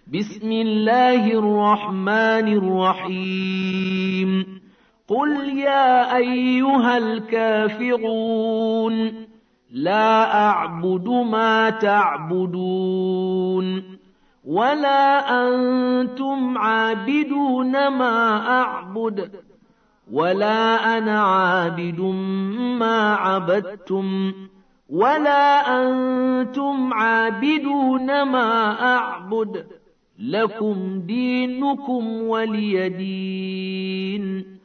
بسم الله الرحمن الرحيم قل يا أيها الكافرون لا أعبد ما تعبدون ولا أنتم عابدون ما أعبد ولا أنا عابد ما عبدتم ولا أنتم عابدون ما أعبد لكم دينكم ولي دين.